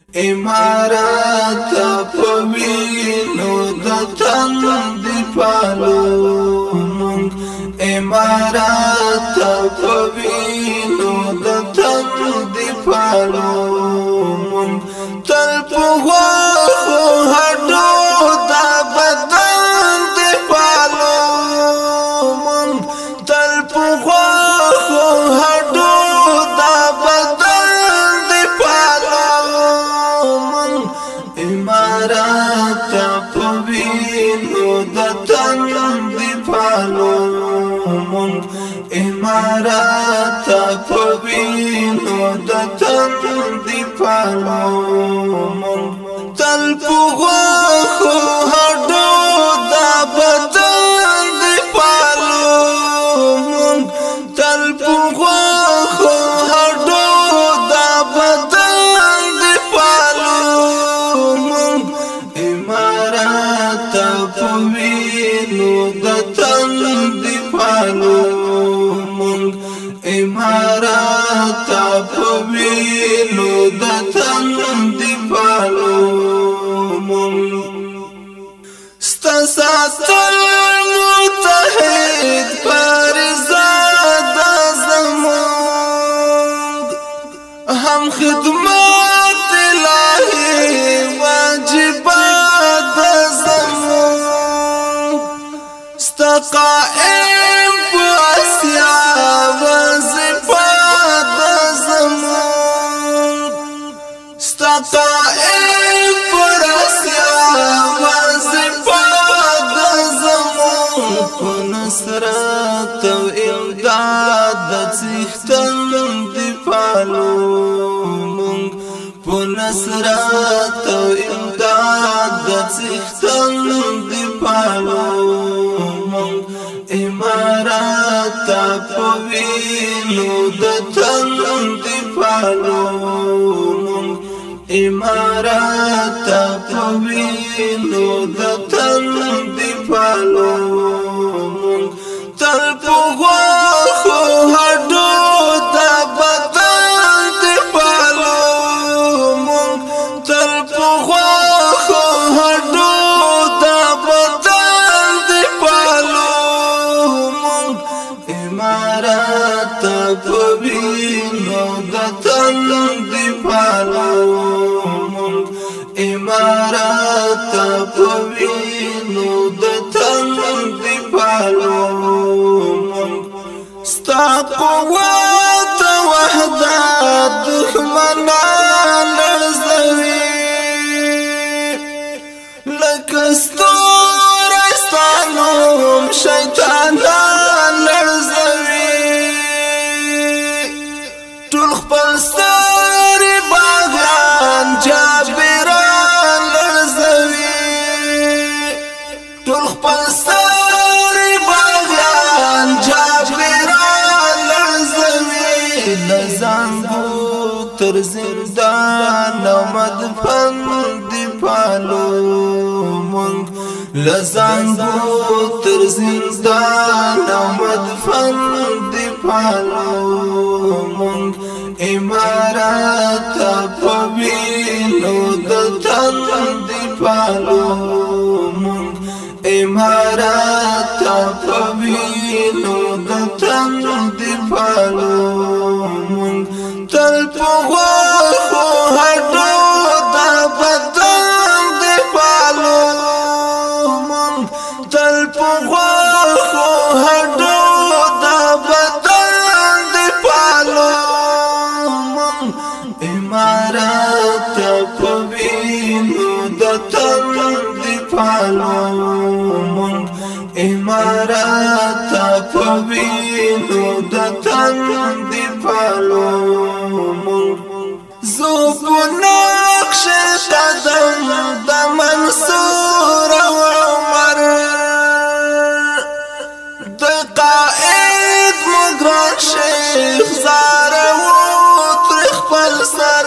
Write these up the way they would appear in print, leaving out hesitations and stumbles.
امارات پوینو د تن دی پالو مونږ امارات پوینو د تن دی پالو مونږ تل په غوښو هډو د بدن دی پالو مونږ تل په غوښو هډو د بدن دی پالو امارات پوینو د تن دی پالو مونږ امارات پوینو د تن دی پالو مونږ تل په غوښو هډو د بدن دی پالو مونږ تل په غوښو هډو د بدن دی پالو امارات پوینو د تن دی پالو مونږ امارات پوینو د تن دی پالو مونږ ستا ساتل متحد فرزاد زمونږ هم خدمت الهی واجبات زمونږ ستا قائم پاسیا وظیفات زمونږ ستا قائم پاسیا وظیفات زمونږ په نصرت او امداد د څښتن دی پالو مونږ په نصرت او امداد د څښتن دی پالو مونږ امارات پوینو د تن دی پالو مونږ امارات پوینو د تن دی پالو مونږ تل په غوښو هډو د بدن دی پالو مونږ تل په غوښو هډو د بدن دی پالو مونږ امارات پوینو د تن دی پالو مونږ امارات پوینو د تن دی پالو مونږ ستا قوت وحدت دښمنان لړزوي لکه ستوری ستا نوم شیطانان لړزوي ټول خپل سرې باغیان جابران لړزوي ټول خپل سرې باغیان جابران لړزوي لزانګو تر زندان او مدفن دی پالو مونږ لزانګو تر زندان او مدفن دی پالو مونږ امارات پوینو د تن دی پالو مونږ امارات پوینو د تن دی پالو مونږ تل په غوښو هډو د بدن دی پالو مونږ تل په غوښو هډو د بدن دی پالو مونږ امارات پوینو د تن دی پالو مونږ امارات پوینو د تن دی پالو مونږ زو په نقش قدم د منصور او عمر د قائد مګران شیخ زارو تر خپل سر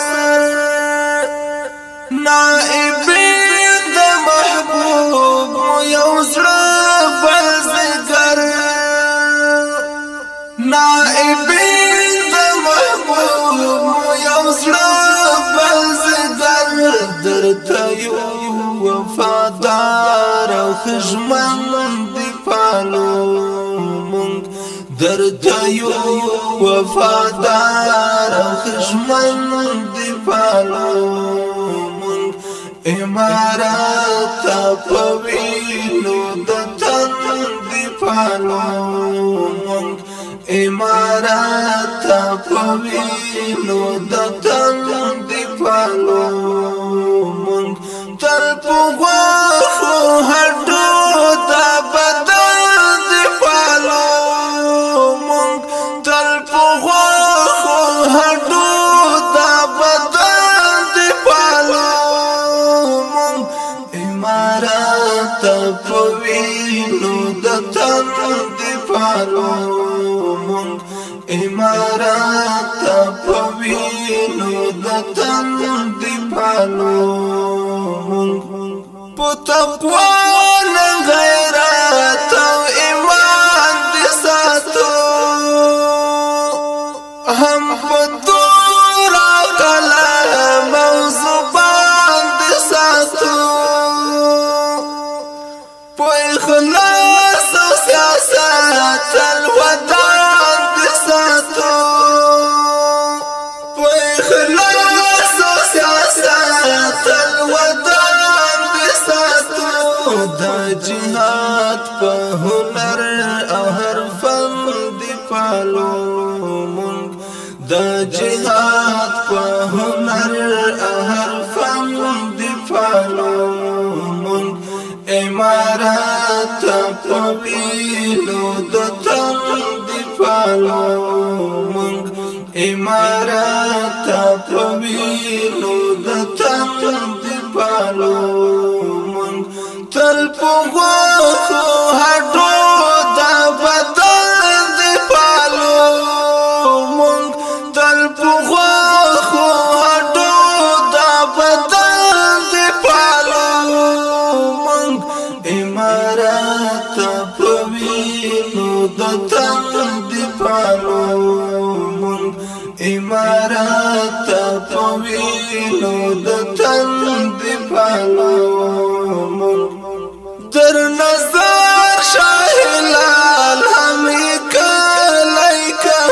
نائبین د محبوب یو زړه بل زګر نائبین د محبوب یو وفادار او خژمن دی پالو مونږ درته یو وفادار او خژمن دی پالو مونږ امارات په وینو د تن دی پالو مونږ امارات په وینو د تن دی پالو مونږ تل په غوښو هډو د بدن دی پالو مونږ تل په غوښو هډو د بدن دی پالو مونږ امارات په وینو د تن دی پالو مونږ امارات په وینو د تن دی پالو مونږ په تقوا نه غیرت او ایمان دي ساتو هم په تور قلم او زبان دي ساتو په اخلاص او سیاست الوداع دي ساتو په اخلاص او سیاست الوداع دي ساتو دا جهاد په هنر او هر فن دی پالو مونږ دا جهاد په هنر او هر فن دی پالو مونږ امارات په وینو د تن دی پالو مونږ امارات په وینو د تن دی پالو مونږ تل په غوښو هډو د بدن دی پالو مونږ تل په غوښو هډو د بدن دی پالو مونږ امارات په وینو د تن دی پالو مونږ امارات په وینو د تن دی پالو مونږ در نظر شاهلال همی کلی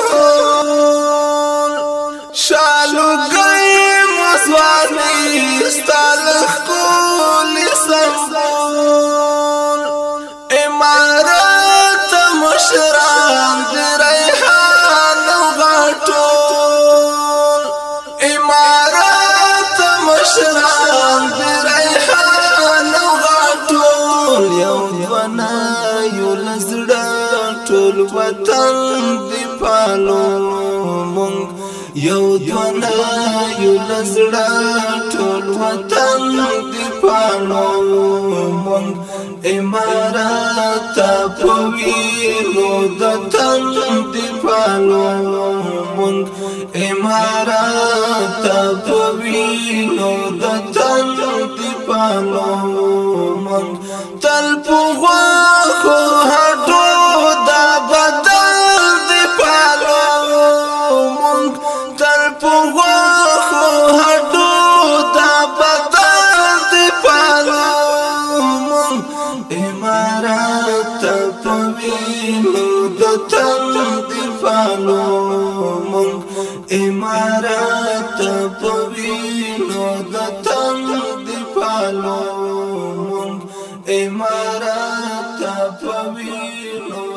کهون شالو گئی مزوانی ستالخ کولی سمبون امارات مشران دی ریحان و غاٹون امارات مشران دی ریحان و غاٹون یو دونا یو لزڑا ټول وطن دی پالو مونږ یو دونا یو لزڑا ټول وطن دی پالو مونږ امارات په وینو د تن دی پالو مونږ امارات په وینو د تن دی پالو مونږ تل په غوښو هډو د بدن دی پالو مونږ تل په غوښو هډو د بدن دی پالو مونږ امارات په وینو د تن دی پالو مونږ امارات په وینو د تن دی پالو مونږ امارات په وینو